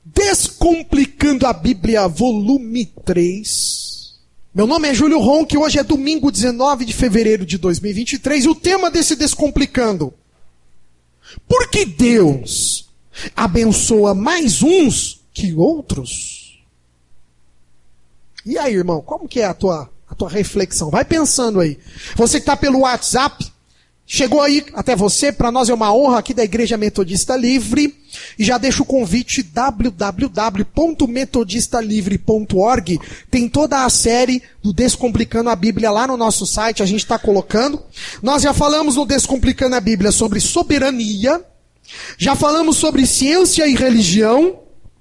Descomplicando a Bíblia, volume 3. Meu nome é Júlio Ronck, hoje é domingo 19 de fevereiro de 2023 e o tema desse Descomplicando: por que Deus abençoa mais uns que outros? E aí, irmão, como que é a tua reflexão? Vai pensando aí. Você que está pelo WhatsApp, chegou aí até você, para nós é uma honra aqui da Igreja Metodista Livre. E já deixo o convite, www.metodistalivre.org. Tem toda a série do Descomplicando a Bíblia lá no nosso site, a gente está colocando. Nós já falamos no Descomplicando a Bíblia sobre soberania, já falamos sobre ciência e religião,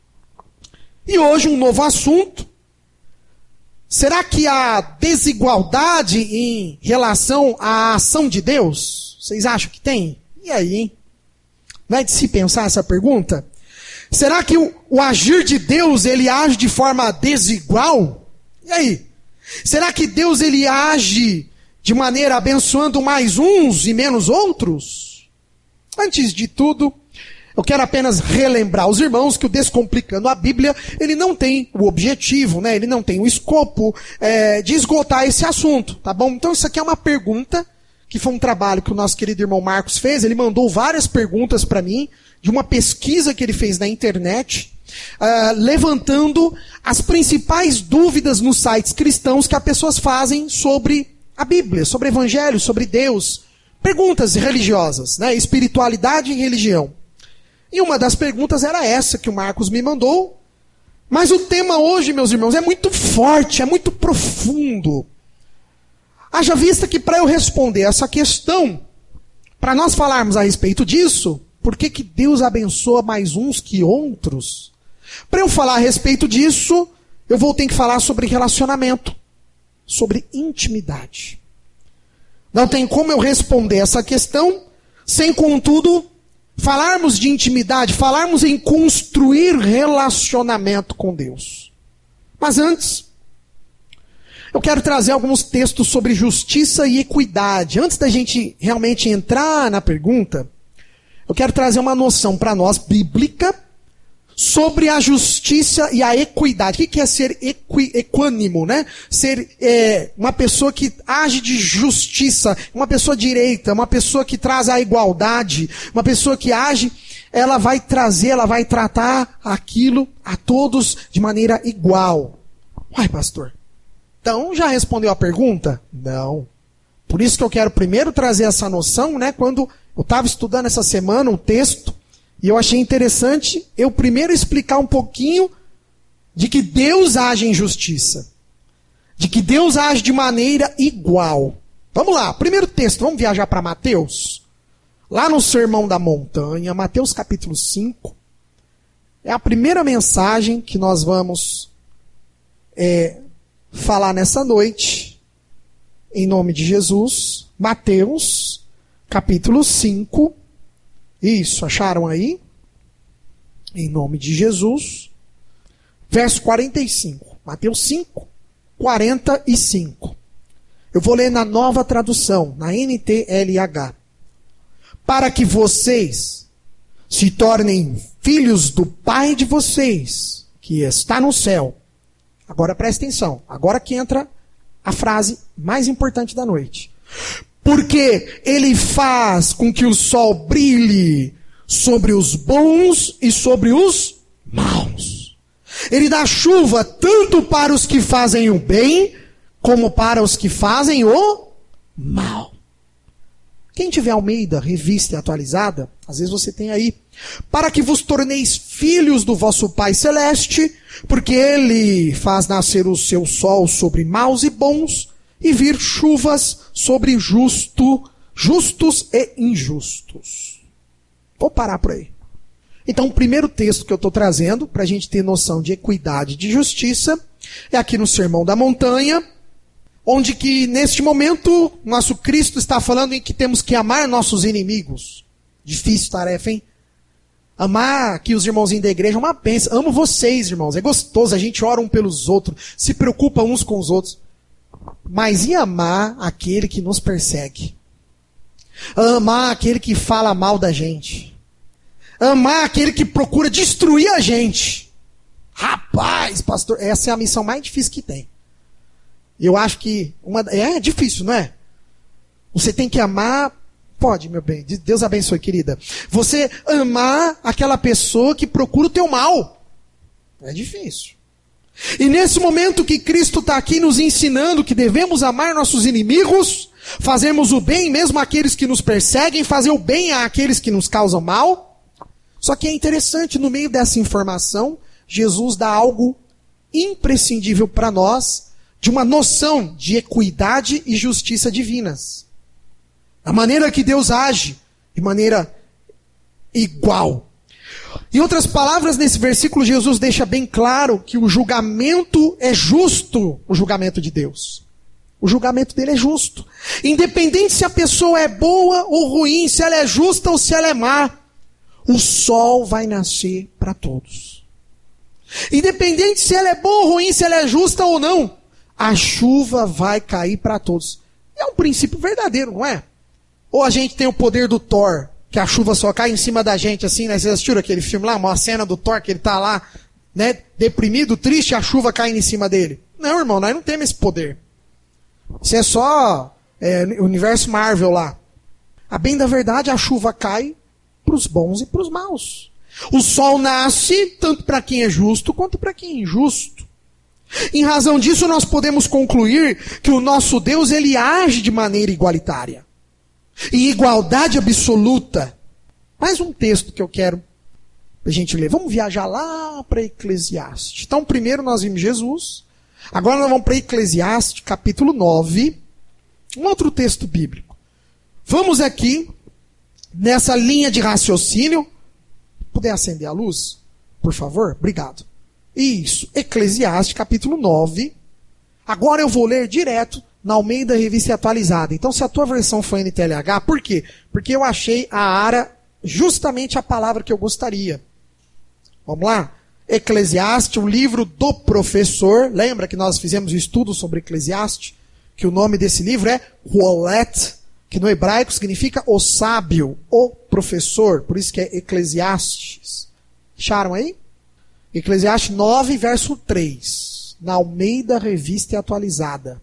e hoje um novo assunto. Será que há desigualdade em relação à ação de Deus? Vocês acham que tem? E aí, hein? Não é de se pensar essa pergunta? Será que o agir de Deus, ele age de forma desigual? E aí? Será que Deus, ele age de maneira abençoando mais uns e menos outros? Antes de tudo, eu quero apenas relembrar aos irmãos que o Descomplicando a Bíblia, ele não tem o objetivo, né? Ele não tem o escopo de esgotar esse assunto, tá bom? Então isso aqui é uma pergunta, que foi um trabalho que o nosso querido irmão Marcos fez. Ele mandou várias perguntas para mim, de uma pesquisa que ele fez na internet, levantando as principais dúvidas nos sites cristãos que as pessoas fazem sobre a Bíblia, sobre o Evangelho, sobre Deus. Perguntas religiosas, né? Espiritualidade e religião. E uma das perguntas era essa que o Marcos me mandou. Mas o tema hoje, meus irmãos, é muito forte, é muito profundo. Haja vista que para eu responder essa questão, para nós falarmos a respeito disso, por que Deus abençoa mais uns que outros? Para eu falar a respeito disso, eu vou ter que falar sobre relacionamento, sobre intimidade. Não tem como eu responder essa questão sem, contudo, falarmos de intimidade, falarmos em construir relacionamento com Deus. Mas antes, eu quero trazer alguns textos sobre justiça e equidade. Antes da gente realmente entrar na pergunta, eu quero trazer uma noção para nós, bíblica, sobre a justiça e a equidade. O que é ser equânimo, né? Ser uma pessoa que age de justiça, uma pessoa direita, uma pessoa que traz a igualdade, uma pessoa que age, ela vai tratar aquilo a todos de maneira igual. Uai, pastor, então já respondeu a pergunta? Não. Por isso que eu quero primeiro trazer essa noção, né? Quando eu estava estudando essa semana um texto, e eu achei interessante eu primeiro explicar um pouquinho de que Deus age em justiça. De que Deus age de maneira igual. Vamos lá, primeiro texto, vamos viajar para Mateus. Lá no Sermão da Montanha, Mateus capítulo 5. É a primeira mensagem que nós vamos falar nessa noite. Em nome de Jesus. Mateus capítulo 5. Isso, acharam aí? Em nome de Jesus. Verso 45. Mateus 5, 45. Eu vou ler na Nova Tradução, na NTLH. Para que vocês se tornem filhos do Pai de vocês, que está no céu. Agora presta atenção. Agora que entra a frase mais importante da noite. Porque ele faz com que o sol brilhe sobre os bons e sobre os maus. Ele dá chuva tanto para os que fazem o bem, como para os que fazem o mal. Quem tiver Almeida, revista e atualizada, às vezes você tem aí. Para que vos torneis filhos do vosso Pai Celeste, porque ele faz nascer o seu sol sobre maus e bons, e vir chuvas sobre justos e injustos. Vou parar por aí. Então, o primeiro texto que eu estou trazendo, para a gente ter noção de equidade e de justiça, é aqui no Sermão da Montanha, onde que, neste momento, nosso Cristo está falando em que temos que amar nossos inimigos. Difícil tarefa, hein? Amar aqui os irmãozinhos da igreja é uma bênção. Amo vocês, irmãos. É gostoso, a gente ora um pelos outros, se preocupa uns com os outros. Mas e amar aquele que nos persegue? Amar aquele que fala mal da gente? Amar aquele que procura destruir a gente? Rapaz, pastor, essa é a missão mais difícil que tem. Eu acho que é difícil, não é? Você tem que amar. Pode, meu bem. Deus abençoe, querida. Você amar aquela pessoa que procura o teu mal. É difícil. E nesse momento que Cristo está aqui nos ensinando que devemos amar nossos inimigos, fazermos o bem mesmo àqueles que nos perseguem, fazer o bem àqueles que nos causam mal. Só que é interessante, no meio dessa informação, Jesus dá algo imprescindível para nós, de uma noção de equidade e justiça divinas. A maneira que Deus age, de maneira igual. Em outras palavras, nesse versículo, Jesus deixa bem claro que o julgamento é justo, o julgamento de Deus. O julgamento dele é justo. Independente se a pessoa é boa ou ruim, se ela é justa ou se ela é má, o sol vai nascer para todos. Independente se ela é boa ou ruim, se ela é justa ou não, a chuva vai cair para todos. É um princípio verdadeiro, não é? Ou a gente tem o poder do Thor, que a chuva só cai em cima da gente, assim, né? Vocês assistiram aquele filme lá, uma cena do Thor, que ele tá lá, né, deprimido, triste, a chuva caindo em cima dele. Não, irmão, nós não temos esse poder. Isso é só universo Marvel lá. A bem da verdade, a chuva cai para os bons e para os maus. O sol nasce tanto para quem é justo quanto para quem é injusto. Em razão disso, nós podemos concluir que o nosso Deus, ele age de maneira igualitária. Em igualdade absoluta. Mais um texto que eu quero a gente ler. Vamos viajar lá para Eclesiastes. Então, primeiro nós vimos Jesus. Agora nós vamos para Eclesiastes, capítulo 9. Um outro texto bíblico. Vamos aqui, nessa linha de raciocínio. Puder acender a luz, por favor? Obrigado. Isso. Eclesiastes, capítulo 9. Agora eu vou ler direto na Almeida Revista Atualizada. Então, se a tua versão foi NTLH, por quê? Porque eu achei a ara justamente a palavra que eu gostaria. Vamos lá? Eclesiastes, o livro do professor. Lembra que nós fizemos um estudo sobre Eclesiastes? Que o nome desse livro é Qoheleth, que no hebraico significa o sábio, o professor. Por isso que é Eclesiastes. Acharam aí? Eclesiastes 9, verso 3. Na Almeida Revista Atualizada.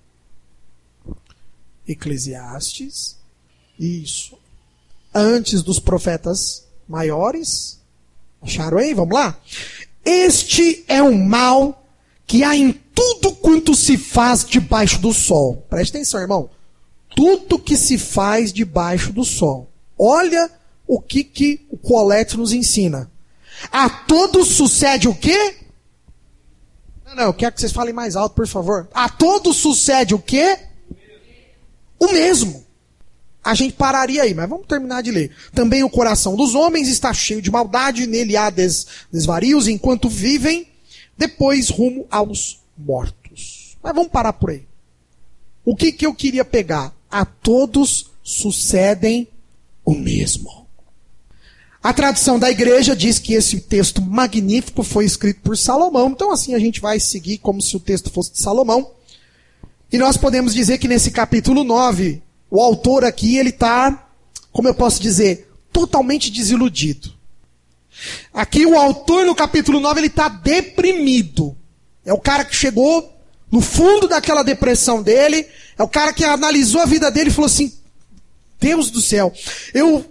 Eclesiastes, isso, antes dos profetas maiores, acharam aí? Vamos lá? Este é o mal que há em tudo quanto se faz debaixo do sol. Preste atenção, irmão. Tudo que se faz debaixo do sol. Olha o que o Qoheleth nos ensina. A todos sucede o quê? Não, eu quero que vocês falem mais alto, por favor. A todos sucede o quê? O mesmo. A gente pararia aí, mas vamos terminar de ler. Também o coração dos homens está cheio de maldade, nele há desvarios enquanto vivem, depois rumo aos mortos. Mas vamos parar por aí. O que eu queria pegar? A todos sucedem o mesmo. A tradição da igreja diz que esse texto magnífico foi escrito por Salomão, então assim a gente vai seguir como se o texto fosse de Salomão. E nós podemos dizer que nesse capítulo 9, o autor aqui, ele está, como eu posso dizer, totalmente desiludido. Aqui o autor no capítulo 9, ele está deprimido. É o cara que chegou no fundo daquela depressão dele, é o cara que analisou a vida dele e falou assim, Deus do céu, eu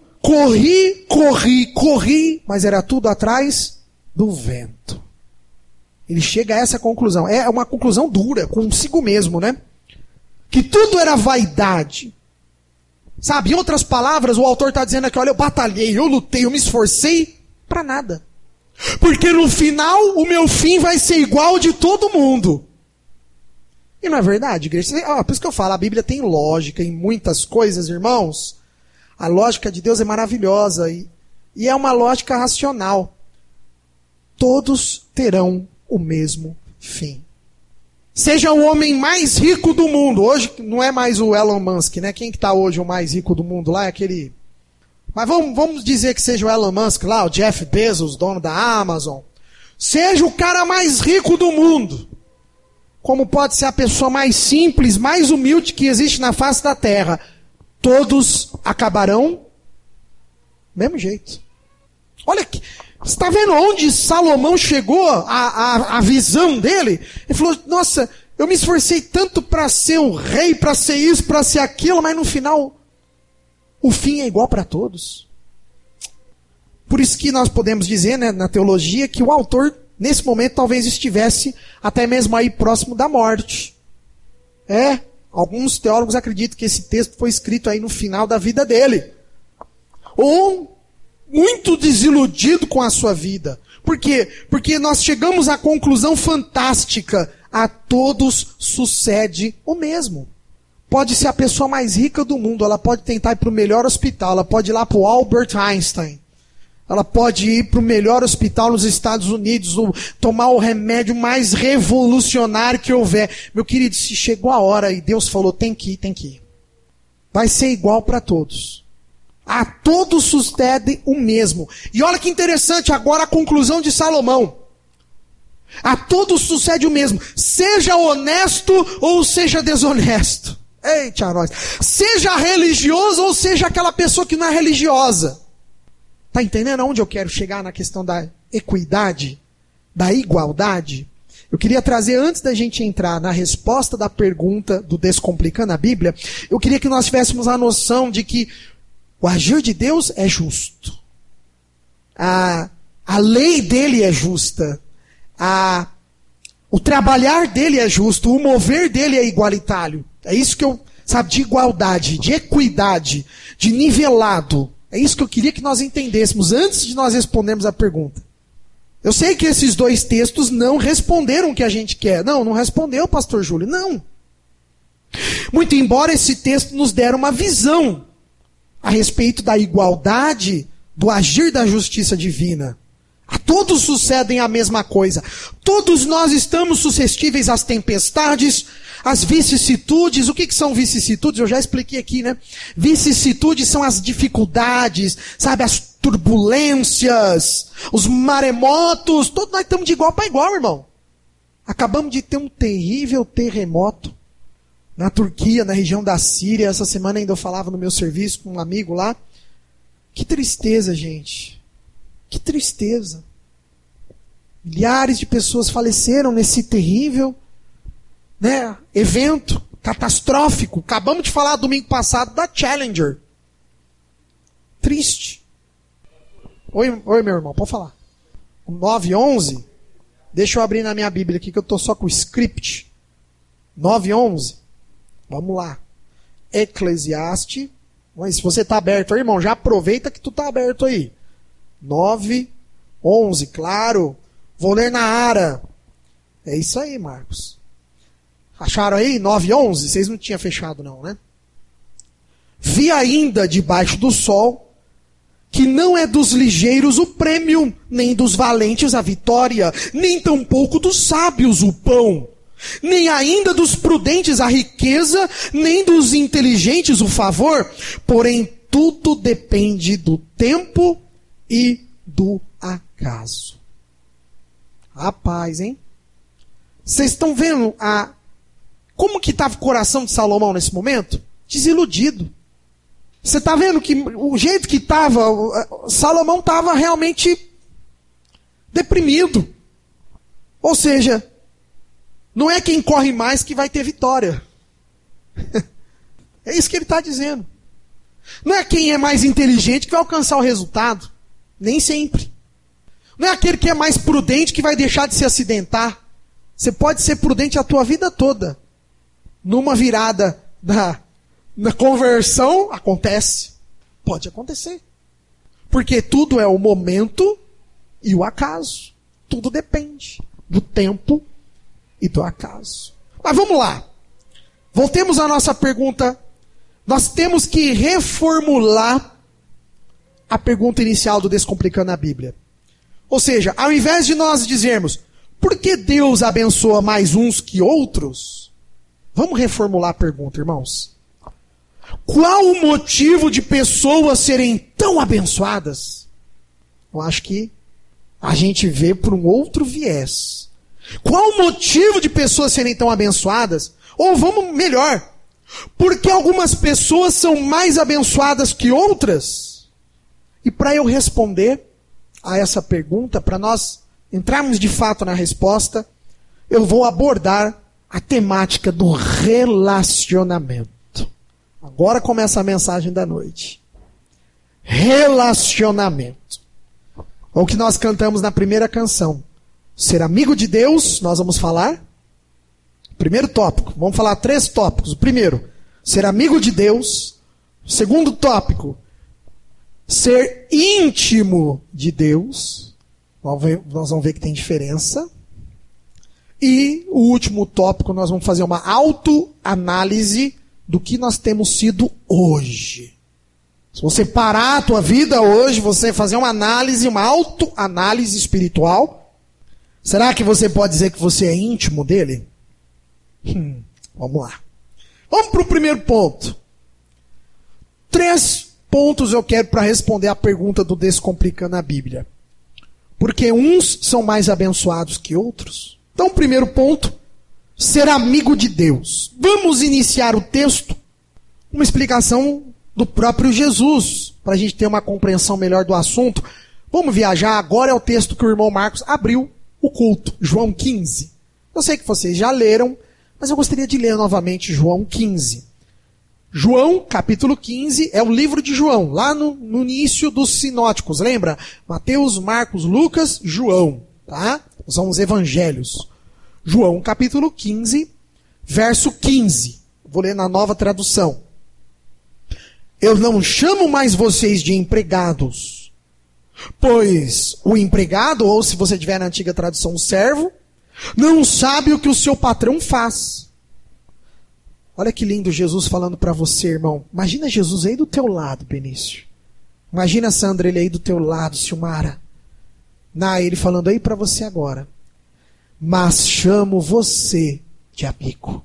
corri, mas era tudo atrás do vento. Ele chega a essa conclusão. É uma conclusão dura, consigo mesmo, né? Que tudo era vaidade. Sabe, em outras palavras, o autor está dizendo aqui, olha, eu batalhei, eu lutei, eu me esforcei para nada. Porque no final, o meu fim vai ser igual ao de todo mundo. E não é verdade, igreja? Por isso que eu falo, a Bíblia tem lógica em muitas coisas, irmãos. A lógica de Deus é maravilhosa e é uma lógica racional. Todos terão o mesmo fim. Seja o homem mais rico do mundo. Hoje não é mais o Elon Musk, né? Quem que está hoje o mais rico do mundo lá é aquele... Mas vamos dizer que seja o Elon Musk lá, o Jeff Bezos, dono da Amazon. Seja o cara mais rico do mundo. Como pode ser a pessoa mais simples, mais humilde que existe na face da terra. Todos acabarão do mesmo jeito. Olha que... Você está vendo onde Salomão chegou, a visão dele? Ele falou, nossa, eu me esforcei tanto para ser um rei, para ser isso, para ser aquilo, mas no final, o fim é igual para todos. Por isso que nós podemos dizer, né, na teologia, que o autor, nesse momento, talvez estivesse até mesmo aí próximo da morte. Alguns teólogos acreditam que esse texto foi escrito aí no final da vida dele. Ou muito desiludido com a sua vida. Por quê? Porque nós chegamos à conclusão fantástica. A todos sucede o mesmo. Pode ser a pessoa mais rica do mundo, ela pode tentar ir para o melhor hospital, ela pode ir lá para o Albert Einstein. Ela pode ir para o melhor hospital nos Estados Unidos, tomar o remédio mais revolucionário que houver. Meu querido, se chegou a hora e Deus falou, tem que ir. Vai ser igual para todos. A todos sucede o mesmo. E olha que interessante, agora a conclusão de Salomão. A todos sucede o mesmo. Seja honesto ou seja desonesto. Eita, nós. Seja religioso ou seja aquela pessoa que não é religiosa. Está entendendo aonde eu quero chegar na questão da equidade, da igualdade? Eu queria trazer, antes da gente entrar na resposta da pergunta do Descomplicando a Bíblia, eu queria que nós tivéssemos a noção de que o agir de Deus é justo. A lei dele é justa. O trabalhar dele é justo. O mover dele é igualitário. É isso que eu, de igualdade, de equidade, de nivelado. É isso que eu queria que nós entendêssemos antes de nós respondermos a pergunta. Eu sei que esses dois textos não responderam o que a gente quer. Não respondeu, pastor Júlio. Não. Muito embora esse texto nos dera uma visão a respeito da igualdade, do agir da justiça divina. A todos sucedem a mesma coisa. Todos nós estamos suscetíveis às tempestades, às vicissitudes. O que são vicissitudes? Eu já expliquei aqui, né? Vicissitudes são as dificuldades, as turbulências, os maremotos. Todos nós estamos de igual para igual, irmão. Acabamos de ter um terrível terremoto na Turquia, na região da Síria. Essa semana ainda eu falava no meu serviço com um amigo lá. Que tristeza, gente. Que tristeza. Milhares de pessoas faleceram nesse terrível, evento catastrófico. Acabamos de falar domingo passado da Challenger. Triste. Oi, meu irmão, pode falar. O 9:11. Deixa eu abrir na minha Bíblia aqui que eu estou só com o script. 9:11. Vamos lá. Eclesiastes. Mas se você está aberto aí, irmão, já aproveita que tu está aberto aí. 9:11, claro. Vou ler na Ara. É isso aí, Marcos. Acharam aí? 9:11? Vocês não tinham fechado não, né? Vi ainda debaixo do sol que não é dos ligeiros o prêmio, nem dos valentes a vitória, nem tampouco dos sábios o pão, nem ainda dos prudentes a riqueza, nem dos inteligentes o favor, porém tudo depende do tempo e do acaso. Rapaz, hein? Vocês estão vendo como que estava o coração de Salomão nesse momento? Desiludido. Você está vendo que o jeito que estava, Salomão estava realmente deprimido. Ou seja, não é quem corre mais que vai ter vitória. É isso que ele está dizendo. Não é quem é mais inteligente que vai alcançar o resultado. Nem sempre. Não é aquele que é mais prudente que vai deixar de se acidentar. Você pode ser prudente a tua vida toda. Numa virada na conversão, acontece. Pode acontecer. Porque tudo é o momento e o acaso. Tudo depende do tempo e do acaso. Mas vamos lá. Voltemos à nossa pergunta. Nós temos que reformular a pergunta inicial do Descomplicando a Bíblia. Ou seja, ao invés de nós dizermos, por que Deus abençoa mais uns que outros? Vamos reformular a pergunta, irmãos. Qual o motivo de pessoas serem tão abençoadas? Eu acho que a gente vê por um outro viés. Qual o motivo de pessoas serem tão abençoadas? Ou vamos melhor, por que algumas pessoas são mais abençoadas que outras? E para eu responder, a essa pergunta, para nós entrarmos de fato na resposta, eu vou abordar a temática do relacionamento. Agora começa a mensagem da noite. Relacionamento. O que nós cantamos na primeira canção. Ser amigo de Deus, nós vamos falar. Primeiro tópico, vamos falar 3 tópicos. O primeiro, ser amigo de Deus. O segundo tópico, ser íntimo de Deus. Nós vamos ver que tem diferença. E o último tópico, nós vamos fazer uma autoanálise do que nós temos sido hoje. Se você parar a tua vida hoje, você fazer uma análise, uma autoanálise espiritual, será que você pode dizer que você é íntimo dele? Vamos lá. Vamos para o primeiro ponto. 3 pontos eu quero para responder a pergunta do Descomplicando a Bíblia. Porque uns são mais abençoados que outros. Então, primeiro ponto, ser amigo de Deus. Vamos iniciar o texto com uma explicação do próprio Jesus, para a gente ter uma compreensão melhor do assunto. Vamos viajar, agora é o texto que o irmão Marcos abriu o culto, João 15. Eu sei que vocês já leram, mas eu gostaria de ler novamente João 15. João, capítulo 15, é o livro de João, lá no início dos sinóticos, lembra? Mateus, Marcos, Lucas, João, tá? São os evangelhos. João, capítulo 15, verso 15. Vou ler na Nova Tradução. Eu não chamo mais vocês de empregados, pois o empregado, ou se você tiver na antiga tradução, o servo, não sabe o que o seu patrão faz. Olha que lindo Jesus falando para você, irmão. Imagina Jesus aí do teu lado, Benício. Imagina, Sandra, ele aí do teu lado, Silmara. Ele falando aí para você agora. Mas chamo você de amigo.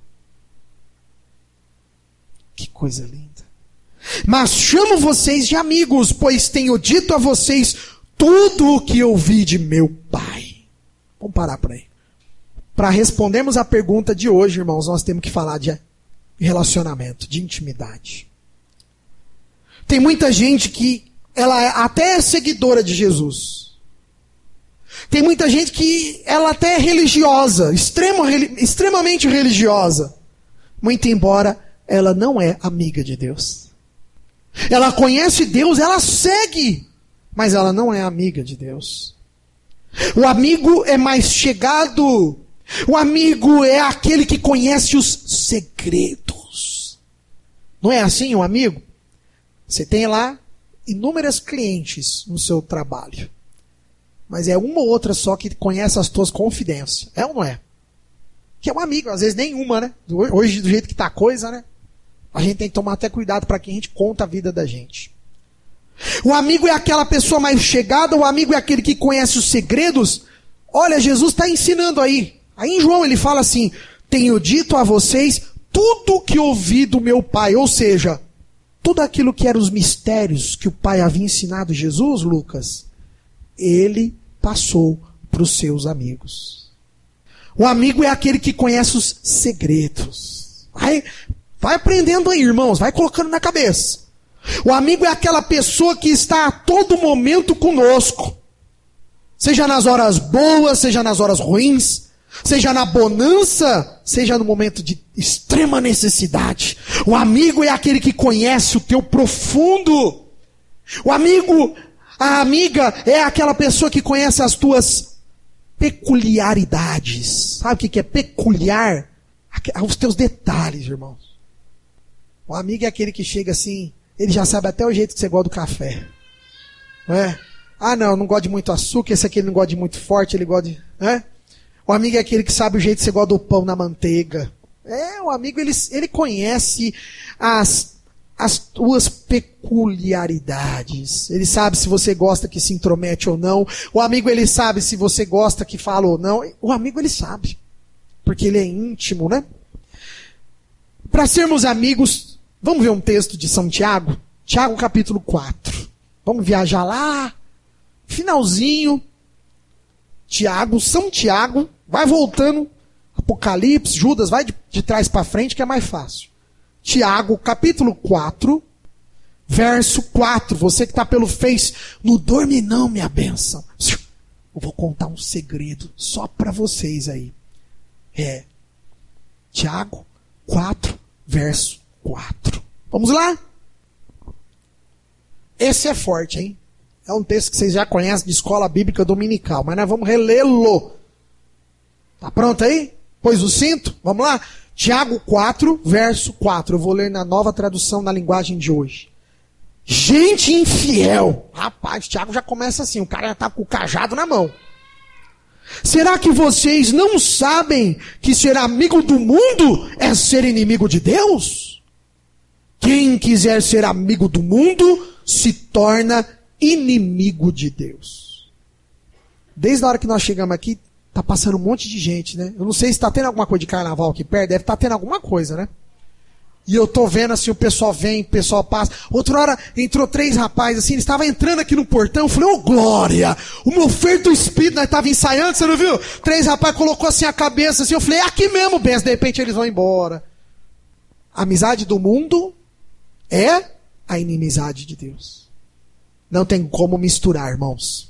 Que coisa linda. Mas chamo vocês de amigos, pois tenho dito a vocês tudo o que ouvi de meu Pai. Vamos parar por aí. Para respondermos a pergunta de hoje, irmãos, nós temos que falar de relacionamento, de intimidade. Tem muita gente que ela até é seguidora de Jesus. Tem muita gente que ela até é religiosa, extremamente religiosa. Muito embora ela não é amiga de Deus. Ela conhece Deus, ela segue, mas ela não é amiga de Deus. O amigo é mais chegado. O amigo é aquele que conhece os segredos. Não é assim, um amigo? Você tem lá inúmeras clientes no seu trabalho. Mas é uma ou outra só que conhece as tuas confidências. É ou não é? Que é um amigo, às vezes nenhuma, né? Hoje, do jeito que tá a coisa, né? A gente tem que tomar até cuidado para quem a gente conta a vida da gente. O amigo é aquela pessoa mais chegada, o amigo é aquele que conhece os segredos. Olha, Jesus está ensinando aí. Aí em João ele fala assim, tenho dito a vocês tudo que ouvi do meu Pai. Ou seja, tudo aquilo que eram os mistérios que o Pai havia ensinado Jesus, Lucas, ele passou para os seus amigos. O amigo é aquele que conhece os segredos. Vai aprendendo aí, irmãos, vai colocando na cabeça. O amigo é aquela pessoa que está a todo momento conosco. Seja nas horas boas, seja nas horas ruins, seja na bonança, seja no momento de extrema necessidade. O amigo é aquele que conhece o teu profundo. A amiga é aquela pessoa que conhece as tuas peculiaridades. Sabe o que é peculiar? Os teus detalhes, irmãos. O amigo é aquele que chega assim, ele já sabe até o jeito que você gosta do café. Não é? Não gosta de muito açúcar, esse aqui ele não gosta de muito forte, ele gosta de... O amigo é aquele que sabe o jeito que você gosta do pão na manteiga. O amigo, ele conhece as tuas peculiaridades. Ele sabe se você gosta que se intromete ou não. O amigo, ele sabe se você gosta que fala ou não. O amigo, ele sabe. Porque ele é íntimo, né? Para sermos amigos, vamos ver um texto de São Tiago? Tiago capítulo 4. Vamos viajar lá, finalzinho. São Tiago, vai voltando, Apocalipse, Judas, vai de trás para frente que é mais fácil. Tiago, capítulo 4, verso 4. Você que está pelo Face, não dorme não, minha bênção. Eu vou contar um segredo só para vocês aí. Tiago 4, verso 4. Vamos lá? Esse é forte, hein? É um texto que vocês já conhecem de escola bíblica dominical, mas nós vamos relê-lo. Tá pronto aí? Pôs o cinto? Vamos lá? Tiago 4, verso 4. Eu vou ler na nova tradução na linguagem de hoje. Gente infiel. Rapaz, Tiago já começa assim, o cara já tá com o cajado na mão. Será que vocês não sabem que ser amigo do mundo é ser inimigo de Deus? Quem quiser ser amigo do mundo se torna inimigo de Deus. Desde a hora que nós chegamos aqui, tá passando um monte de gente, né? Eu não sei se tá tendo alguma coisa de carnaval aqui perto, deve estar tendo alguma coisa, né? E eu tô vendo assim, o pessoal vem, o pessoal passa. Outra hora entrou 3 rapazes assim, eles estavam entrando aqui no portão, eu falei, ô glória, o meu feito espírito, nós tava ensaiando, você não viu? 3 rapazes colocou assim a cabeça assim, eu falei, é aqui mesmo, benção, de repente eles vão embora. A amizade do mundo é a inimizade de Deus. Não tem como misturar, irmãos.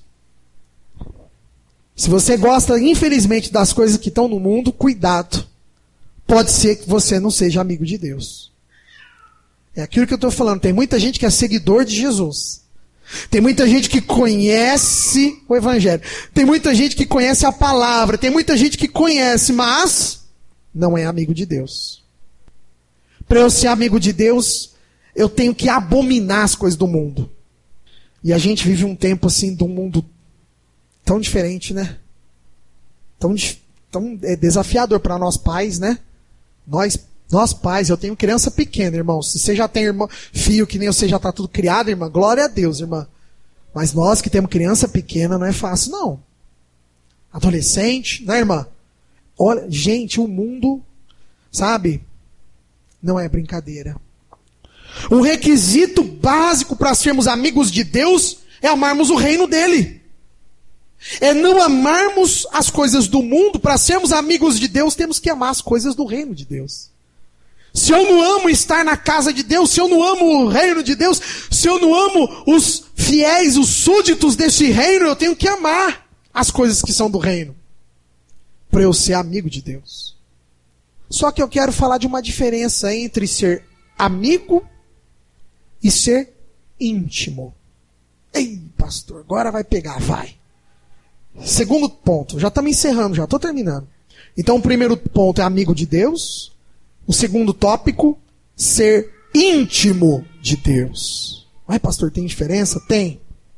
Se você gosta, infelizmente, das coisas que estão no mundo, cuidado. Pode ser que você não seja amigo de Deus. É aquilo que eu estou falando. Tem muita gente que é seguidor de Jesus. Tem muita gente que conhece o Evangelho. Tem muita gente que conhece a palavra. Tem muita gente que conhece, mas não é amigo de Deus. Para eu ser amigo de Deus, eu tenho que abominar as coisas do mundo. E a gente vive um tempo assim, de um mundo tão diferente, né? Tão desafiador para nós pais, né? Nós pais, eu tenho criança pequena, irmão. Se você já tem filho que nem você já está tudo criado, irmã, glória a Deus, irmã. Mas nós que temos criança pequena não é fácil, não. Adolescente, né, irmã? Olha, gente, o mundo, sabe? Não é brincadeira. Um requisito básico para sermos amigos de Deus é amarmos o reino dele. É não amarmos as coisas do mundo. Para sermos amigos de Deus, temos que amar as coisas do reino de Deus. Se eu não amo estar na casa de Deus, se eu não amo o reino de Deus, se eu não amo os fiéis, os súditos desse reino, eu tenho que amar as coisas que são do reino, para eu ser amigo de Deus. Só que eu quero falar de uma diferença entre ser amigo e ser íntimo. Ei, pastor, agora vai pegar, vai. Segundo ponto, já estamos encerrando, já estou terminando. Então o primeiro ponto é amigo de Deus. O segundo tópico, ser íntimo de Deus. Mas pastor, tem diferença? Tem.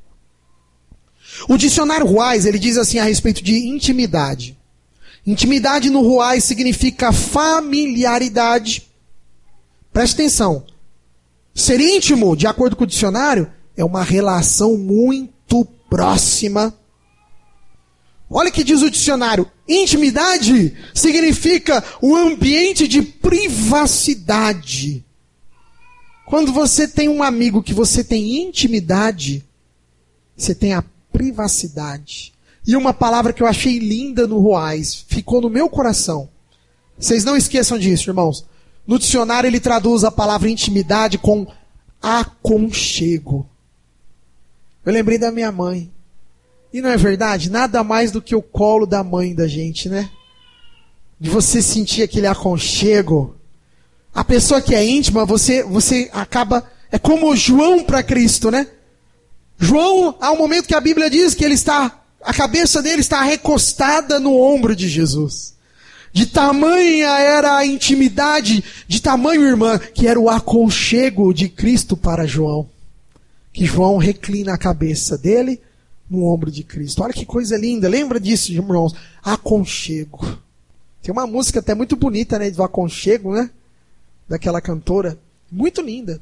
O dicionário Ruais, ele diz assim a respeito de intimidade. Intimidade no Ruais significa familiaridade. Preste atenção. Ser íntimo, de acordo com o dicionário, é uma relação muito próxima. Olha o que diz o dicionário. Intimidade significa um ambiente de privacidade. Quando você tem um amigo que você tem intimidade, você tem a privacidade. E uma palavra que eu achei linda no Ruais, ficou no meu coração. Vocês não esqueçam disso, irmãos. No dicionário ele traduz a palavra intimidade com aconchego. Eu lembrei da minha mãe. E não é verdade? Nada mais do que o colo da mãe da gente, né? De você sentir aquele aconchego. A pessoa que é íntima, você acaba... É como João para Cristo, né? João, há um momento que a Bíblia diz que a cabeça dele está recostada no ombro de Jesus. De tamanha era a intimidade, de tamanho, irmã, que era o aconchego de Cristo para João. Que João reclina a cabeça dele no ombro de Cristo. Olha que coisa linda. Lembra disso, irmãos? Aconchego. Tem uma música até muito bonita, né? Do aconchego, né? Daquela cantora. Muito linda.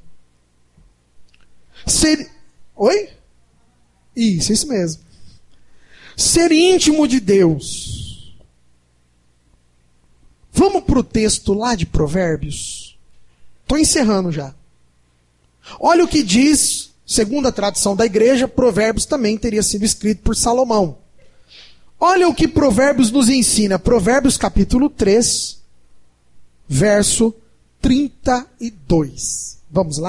Oi? Isso mesmo. Ser íntimo de Deus. Vamos para o texto lá de Provérbios. Estou encerrando já. Olha o que diz, segundo a tradição da igreja, Provérbios também teria sido escrito por Salomão. Olha o que Provérbios nos ensina. Provérbios capítulo 3, verso 32. Vamos lá?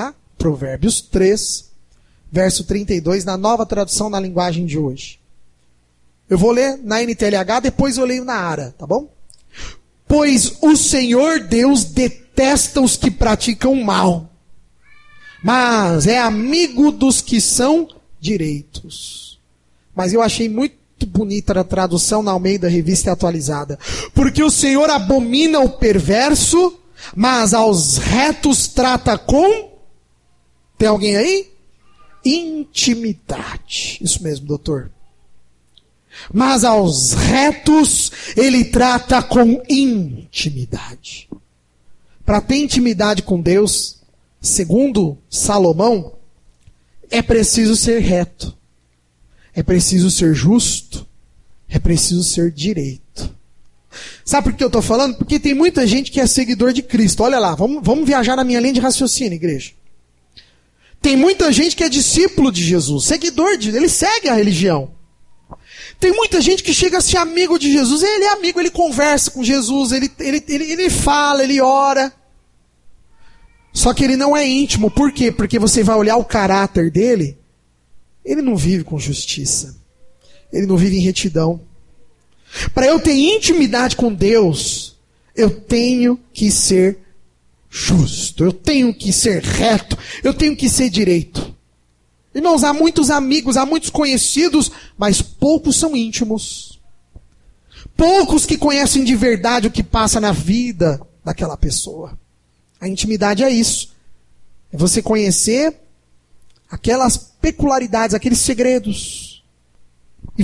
Provérbios 3, verso 32, na nova tradução na linguagem de hoje. Eu vou ler na NTLH, depois eu leio na ARA, tá bom? Pois o Senhor Deus detesta os que praticam mal, mas é amigo dos que são direitos. Mas eu achei muito bonita a tradução na Almeida Revista Atualizada. Porque o Senhor abomina o perverso, mas aos retos trata com... Tem alguém aí? Intimidade. Isso mesmo, doutor. Mas aos retos ele trata com intimidade. Para ter intimidade com Deus, segundo Salomão, é preciso ser reto. É preciso ser justo. É preciso ser direito. Sabe por que eu estou falando? Porque tem muita gente que é seguidor de Cristo. Olha lá, vamos viajar na minha linha de raciocínio, igreja. Tem muita gente que é discípulo de Jesus, seguidor de... Ele segue a religião. Tem muita gente que chega a ser amigo de Jesus. Ele é amigo, ele conversa com Jesus, ele fala, ele ora. Só que ele não é íntimo. Por quê? Porque você vai olhar o caráter dele. Ele não vive com justiça. Ele não vive em retidão. Para eu ter intimidade com Deus, eu tenho que ser justo. Eu tenho que ser reto. Eu tenho que ser direito. Irmãos, há muitos amigos, há muitos conhecidos, mas poucos são íntimos. Poucos que conhecem de verdade o que passa na vida daquela pessoa. A intimidade é isso. É você conhecer aquelas peculiaridades, aqueles segredos. E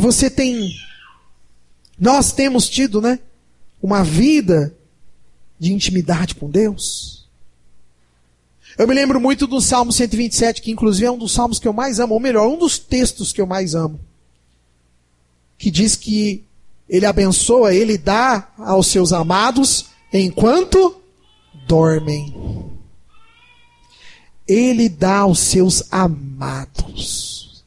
nós temos tido, uma vida de intimidade com Deus. Eu me lembro muito do Salmo 127, que inclusive é um dos salmos que eu mais amo, ou melhor, um dos textos que eu mais amo. Que diz que ele abençoa, ele dá aos seus amados enquanto dormem. Ele dá aos seus amados.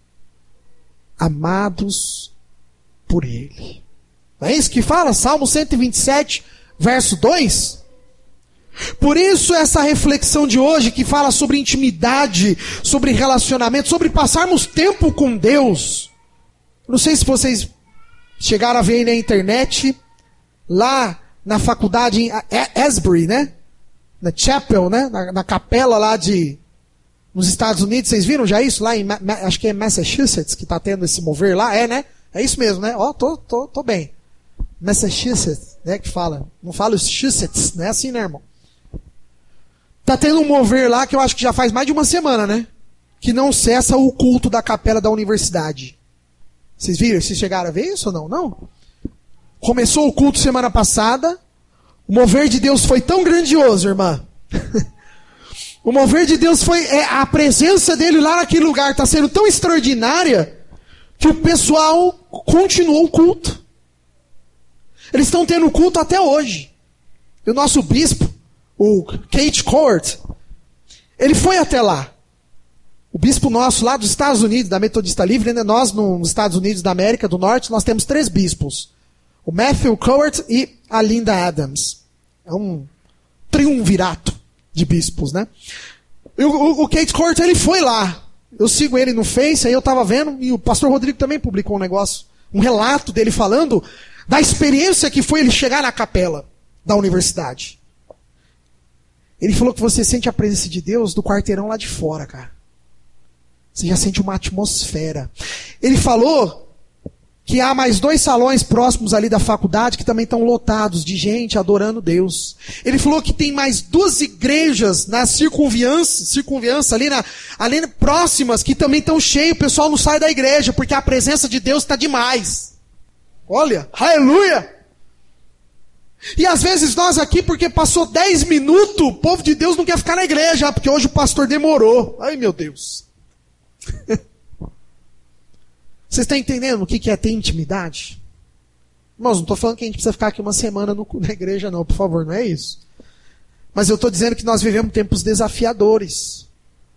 Amados por ele. Não é isso que fala? Salmo 127, verso 2? Por isso essa reflexão de hoje que fala sobre intimidade, sobre relacionamento, sobre passarmos tempo com Deus. Não sei se vocês chegaram a ver aí na internet, lá na faculdade em Asbury, na Chapel, na capela lá nos Estados Unidos. Vocês viram já isso? Lá acho que é Massachusetts que está tendo esse mover lá. É isso mesmo, tô bem. Massachusetts, que fala. Não fala os Massachusetts, não é assim, irmão? Tá tendo um mover lá que eu acho que já faz mais de uma semana, que não cessa o culto da capela da universidade. Vocês viram? Vocês chegaram a ver isso ou não? Não? Começou o culto semana passada. O mover de Deus foi tão grandioso, irmã. O mover de Deus a presença dele lá naquele lugar está sendo tão extraordinária que o pessoal continuou o culto. Eles estão tendo culto até hoje. E o nosso bispo, o Kate Court, ele foi até lá. O bispo nosso lá dos Estados Unidos, da Metodista Livre, nós nos Estados Unidos da América do Norte, nós temos 3 bispos. O Matthew Court e a Linda Adams. É um triunvirato de bispos, E o Kate Court, ele foi lá. Eu sigo ele no Face, aí eu estava vendo, e o pastor Rodrigo também publicou um relato dele falando da experiência que foi ele chegar na capela da universidade. Ele falou que você sente a presença de Deus do quarteirão lá de fora, cara. Você já sente uma atmosfera. Ele falou que há mais 2 salões próximos ali da faculdade que também estão lotados de gente adorando Deus. Ele falou que tem mais 2 igrejas na circunviança ali próximas que também estão cheias. O pessoal não sai da igreja porque a presença de Deus está demais. Olha, aleluia! E às vezes nós aqui, porque passou 10 minutos, o povo de Deus não quer ficar na igreja, porque hoje o pastor demorou. Ai, meu Deus. Vocês estão entendendo o que é ter intimidade? Irmãos, não estou falando que a gente precisa ficar aqui uma semana na igreja, não, por favor, não é isso. Mas eu estou dizendo que nós vivemos tempos desafiadores.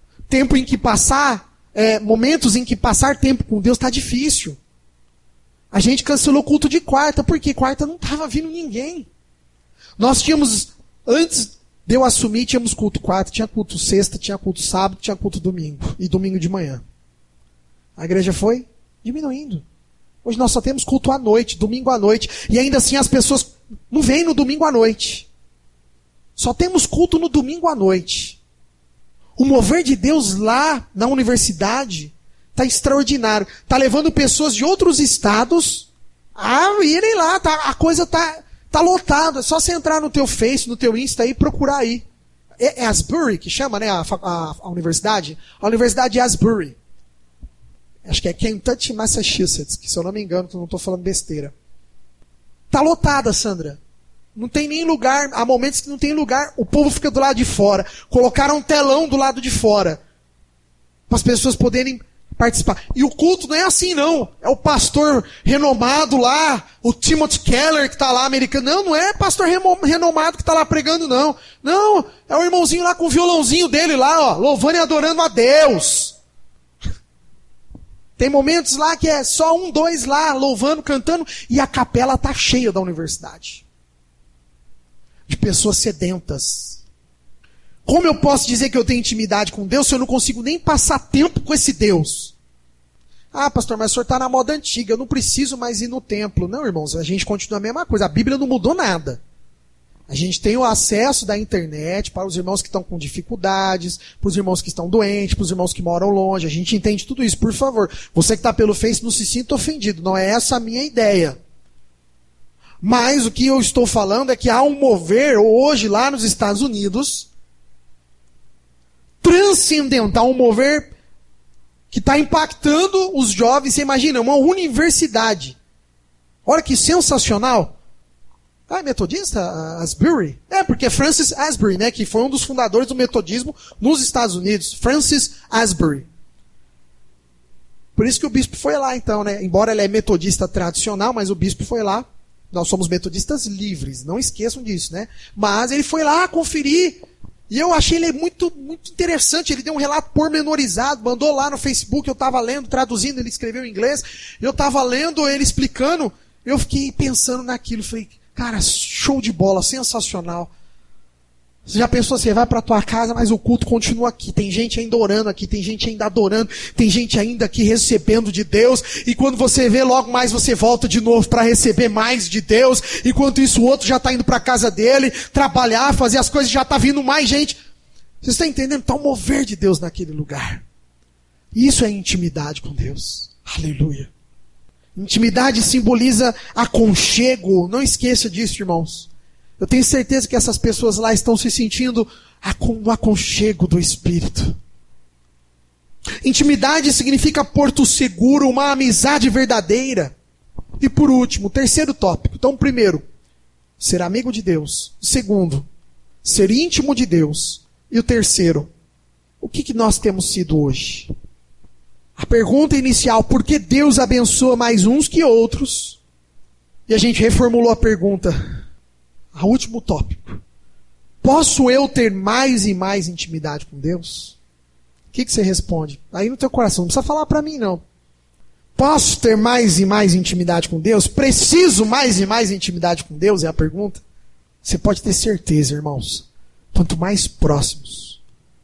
Momentos em que passar tempo com Deus está difícil. A gente cancelou o culto de quarta, porque quarta não estava vindo ninguém. Nós tínhamos, antes Eu assumi, tínhamos culto quarta, tinha culto sexta, tinha culto sábado, tinha culto domingo. E domingo de manhã. A igreja foi diminuindo. Hoje nós só temos culto à noite, domingo à noite. E ainda assim as pessoas não vêm no domingo à noite. Só temos culto no domingo à noite. O mover de Deus lá na universidade está extraordinário. Está levando pessoas de outros estados a irem lá. A coisa está lotada. É só você entrar no teu Face, no teu Insta e procurar aí. É Asbury que chama, né, a universidade? A Universidade de Asbury. Acho que é Kentucky, Massachusetts, que se eu não me engano, eu não estou falando besteira. Está lotada, Sandra. Não tem nem lugar, há momentos que não tem lugar, o povo fica do lado de fora. Colocaram um telão do lado de fora. Para as pessoas poderem participar. E o culto não é assim, não. É o pastor renomado lá, o Timothy Keller que está lá, americano. Não é pastor renomado que está lá pregando, não. Não, é o irmãozinho lá com o violãozinho dele lá, ó, louvando e adorando a Deus. Tem momentos lá que é só 1, 2 lá, louvando, cantando, e a capela está cheia da universidade. De pessoas sedentas. Como eu posso dizer que eu tenho intimidade com Deus se eu não consigo nem passar tempo com esse Deus? Ah, pastor, mas o senhor está na moda antiga, eu não preciso mais ir no templo. Não, irmãos, a gente continua a mesma coisa. A Bíblia não mudou nada. A gente tem o acesso da internet para os irmãos que estão com dificuldades, para os irmãos que estão doentes, para os irmãos que moram longe. A gente entende tudo isso, por favor. Você que está pelo Face, não se sinta ofendido. Não é essa a minha ideia. Mas o que eu estou falando é que há um mover hoje lá nos Estados Unidos transcendental, um mover que está impactando os jovens. Você imagina, uma universidade. Olha que sensacional. Ah, é metodista? Asbury? É, porque é Francis Asbury, né, que foi um dos fundadores do metodismo nos Estados Unidos. Francis Asbury. Por isso que o bispo foi lá, então, né? Embora ele é metodista tradicional, mas o bispo foi lá. Nós somos metodistas livres, não esqueçam disso, né? Mas ele foi lá conferir, e eu achei ele muito, muito interessante. Ele deu um relato pormenorizado, mandou lá no Facebook, eu estava lendo, traduzindo, ele escreveu em inglês, eu estava lendo, ele explicando, eu fiquei pensando naquilo, falei, cara, show de bola, sensacional. Você já pensou, você vai para a tua casa, mas o culto continua aqui. Tem gente ainda orando aqui, tem gente ainda adorando, tem gente ainda aqui recebendo de Deus. E quando você vê, logo mais você volta de novo para receber mais de Deus. Enquanto isso, o outro já está indo para a casa dele, trabalhar, fazer as coisas, já está vindo mais gente. Você está entendendo? Está um mover de Deus naquele lugar. Isso é intimidade com Deus. Aleluia. Intimidade simboliza aconchego. Não esqueça disso, irmãos. Eu tenho certeza que essas pessoas lá estão se sentindo no aconchego do Espírito. Intimidade significa porto seguro, uma amizade verdadeira. E por último, terceiro tópico. Então, primeiro, ser amigo de Deus. O segundo, ser íntimo de Deus. E o terceiro, o que nós temos sido hoje? A pergunta inicial, por que Deus abençoa mais uns que outros? E a gente reformulou a pergunta. O último tópico. Posso eu ter mais e mais intimidade com Deus? O que você responde? Aí no teu coração, não precisa falar para mim não. Posso ter mais e mais intimidade com Deus? Preciso mais e mais intimidade com Deus? É a pergunta. Você pode ter certeza, irmãos. Quanto mais próximos,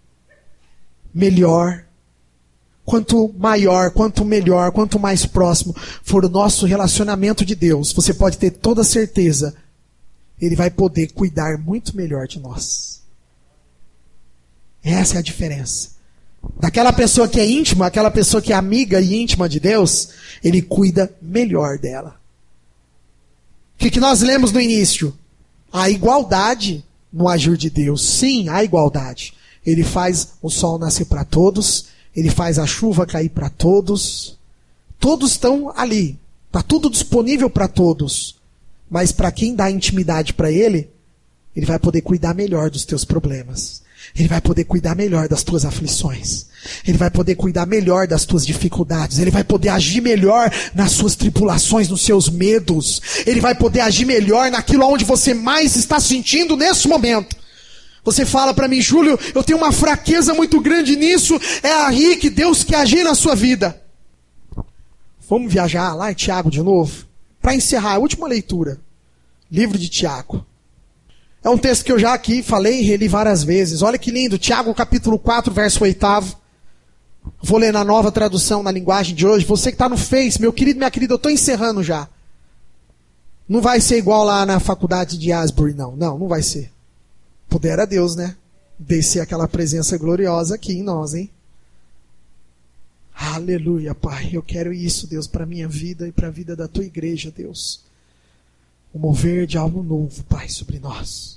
melhor. Quanto maior, quanto melhor, quanto mais próximo for o nosso relacionamento de Deus, você pode ter toda certeza. Ele vai poder cuidar muito melhor de nós. Essa é a diferença. Daquela pessoa que é íntima, aquela pessoa que é amiga e íntima de Deus, ele cuida melhor dela. O que nós lemos no início? A igualdade no agir de Deus. Sim, a igualdade. Ele faz o sol nascer para todos, ele faz a chuva cair para todos. Todos estão ali. Está tudo disponível para todos. Mas para quem dá intimidade para ele vai poder cuidar melhor dos teus problemas. Ele vai poder cuidar melhor das tuas aflições. Ele vai poder cuidar melhor das tuas dificuldades. Ele vai poder agir melhor nas suas tribulações, nos seus medos. Ele vai poder agir melhor naquilo onde você mais está sentindo nesse momento. Você fala para mim, Júlio, eu tenho uma fraqueza muito grande nisso. É aí que Deus quer agir na sua vida. Vamos viajar lá em Tiago de novo? Para encerrar, a última leitura. Livro de Tiago. É um texto que eu já aqui falei e reli várias vezes. Olha que lindo, Tiago capítulo 4, verso 8. Vou ler na nova tradução, na linguagem de hoje. Você que está no Face, meu querido, minha querida, eu estou encerrando já. Não vai ser igual lá na faculdade de Asbury, não. Não vai ser. Pudera Deus, né? Descer aquela presença gloriosa aqui em nós, hein? Aleluia, Pai. Eu quero isso, Deus, para a minha vida e para a vida da tua igreja, Deus. O mover de algo novo, Pai, sobre nós.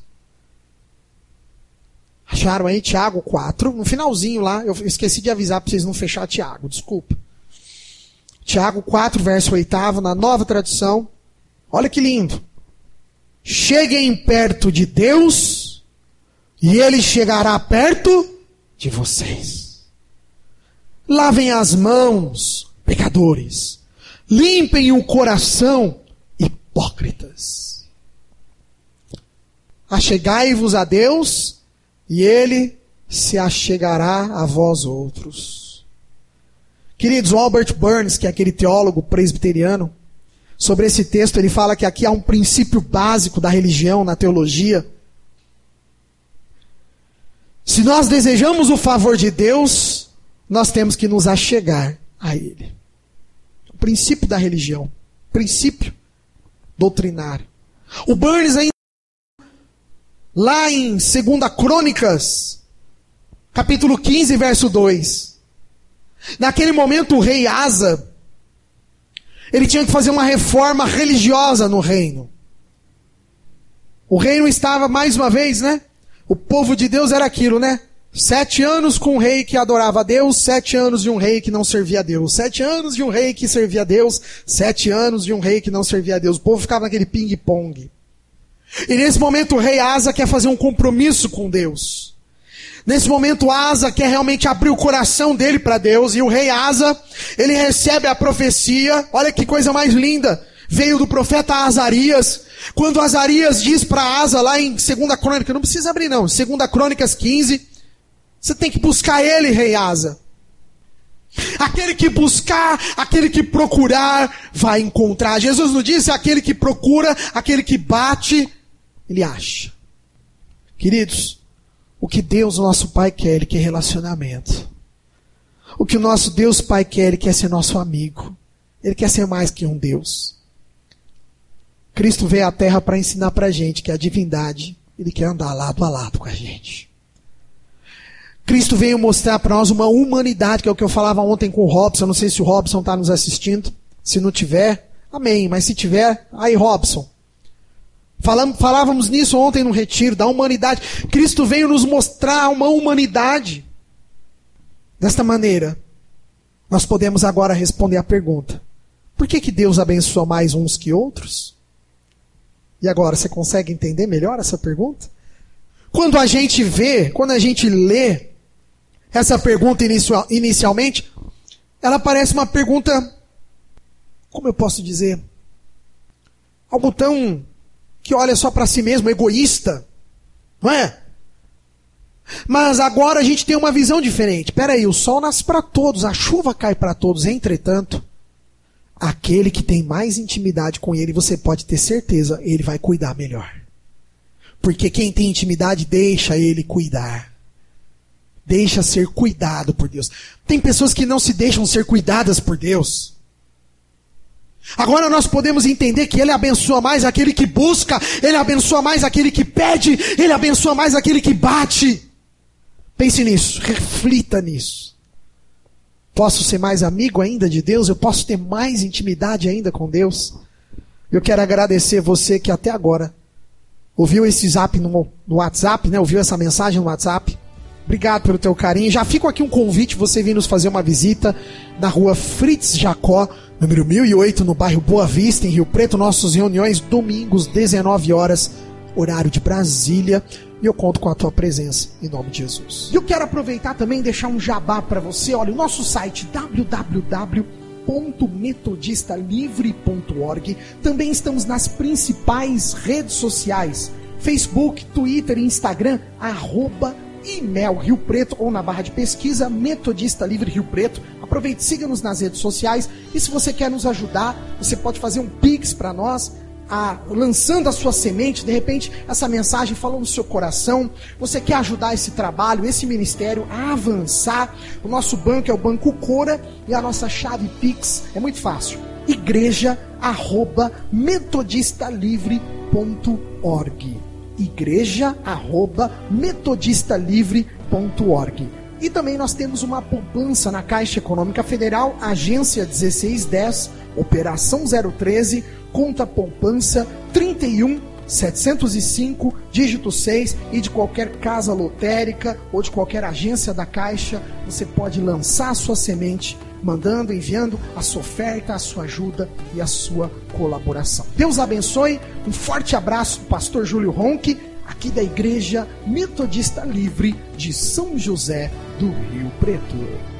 Acharam aí Tiago 4? No finalzinho lá, eu esqueci de avisar para vocês não fechar Tiago, desculpa. Tiago 4, verso 8, na nova tradução. Olha que lindo. Cheguem perto de Deus e Ele chegará perto de vocês. Lavem as mãos, pecadores. Limpem o coração, hipócritas. Achegai-vos a Deus e Ele se achegará a vós outros. Queridos, o Albert Burns, que é aquele teólogo presbiteriano, sobre esse texto ele fala que aqui há um princípio básico da religião, na teologia. Se nós desejamos o favor de Deus, nós temos que nos achegar a Ele. O princípio da religião. Princípio doutrinário. O Burns ainda, lá em 2 Crônicas, capítulo 15, verso 2. Naquele momento o rei Asa, ele tinha que fazer uma reforma religiosa no reino. O reino estava, mais uma vez, né? O povo de Deus era aquilo, né? 7 anos com um rei que adorava a Deus, 7 anos de um rei que não servia a Deus. 7 anos de um rei que servia a Deus, 7 anos de um rei que não servia a Deus. O povo ficava naquele ping-pong. E nesse momento o rei Asa quer fazer um compromisso com Deus. Nesse momento Asa quer realmente abrir o coração dele para Deus. E o rei Asa, ele recebe a profecia. Olha que coisa mais linda. Veio do profeta Azarias. Quando Azarias diz para Asa lá em 2 Crônicas, não precisa abrir não, 2 Crônicas 15, você tem que buscar ele, rei Asa. Aquele que buscar, aquele que procurar, vai encontrar. Jesus nos disse, aquele que procura, aquele que bate, ele acha. Queridos, o que Deus, nosso Pai, quer, Ele quer relacionamento. O que o nosso Deus Pai quer, Ele quer ser nosso amigo. Ele quer ser mais que um Deus. Cristo veio à Terra para ensinar para a gente que a divindade, Ele quer andar lado a lado com a gente. Cristo veio mostrar para nós uma humanidade, que é o que eu falava ontem com o Robson. Não sei se o Robson está nos assistindo. Se não tiver, amém. Mas se tiver, aí Robson. Falávamos nisso ontem no retiro, da humanidade. Cristo veio nos mostrar uma humanidade. Desta maneira, nós podemos agora responder a pergunta: por que Deus abençoa mais uns que outros? E agora, você consegue entender melhor essa pergunta? Quando a gente vê, quando a gente lê essa pergunta inicialmente, ela parece uma pergunta, como eu posso dizer, algo tão que olha só para si mesmo, egoísta, não é? Mas agora a gente tem uma visão diferente. Espera aí, o sol nasce para todos, a chuva cai para todos. Entretanto, aquele que tem mais intimidade com ele, você pode ter certeza, ele vai cuidar melhor. Porque quem tem intimidade, deixa ele cuidar. Deixa ser cuidado por Deus. Tem pessoas que não se deixam ser cuidadas por Deus. Agora nós podemos entender que Ele abençoa mais aquele que busca, Ele abençoa mais aquele que pede, Ele abençoa mais aquele que bate. Pense nisso, reflita nisso. Posso ser mais amigo ainda de Deus? Eu posso ter mais intimidade ainda com Deus? Eu quero agradecer você que até agora ouviu esse zap no WhatsApp, né? Ouviu essa mensagem no WhatsApp. Obrigado pelo teu carinho. Já fica aqui um convite, você vir nos fazer uma visita na rua Fritz Jacó, número 1008, no bairro Boa Vista, em Rio Preto. Nossas reuniões, domingos, 19 horas, horário de Brasília. E eu conto com a tua presença, em nome de Jesus. E eu quero aproveitar também e deixar um jabá para você. Olha, o nosso site, www.metodistalivre.org. Também estamos nas principais redes sociais: Facebook, Twitter e Instagram, @IMEL Rio Preto, ou na barra de pesquisa Metodista Livre Rio Preto. Aproveite, siga-nos nas redes sociais. E se você quer nos ajudar, você pode fazer um Pix para nós. lançando a sua semente, de repente essa mensagem falou no seu coração, você quer ajudar esse trabalho, esse ministério a avançar. O nosso banco é o Banco Cora e a nossa chave Pix é muito fácil: igreja@metodistalivre.org. igreja@metodistalivre.org. E também nós temos uma poupança na Caixa Econômica Federal, agência 1610, operação 013, conta poupança 31.705, dígito 6, e de qualquer casa lotérica ou de qualquer agência da Caixa, você pode lançar a sua semente, mandando, enviando a sua oferta, a sua ajuda e a sua colaboração. Deus abençoe, um forte abraço do pastor Júlio Ronque, aqui da Igreja Metodista Livre de São José do Rio Preto.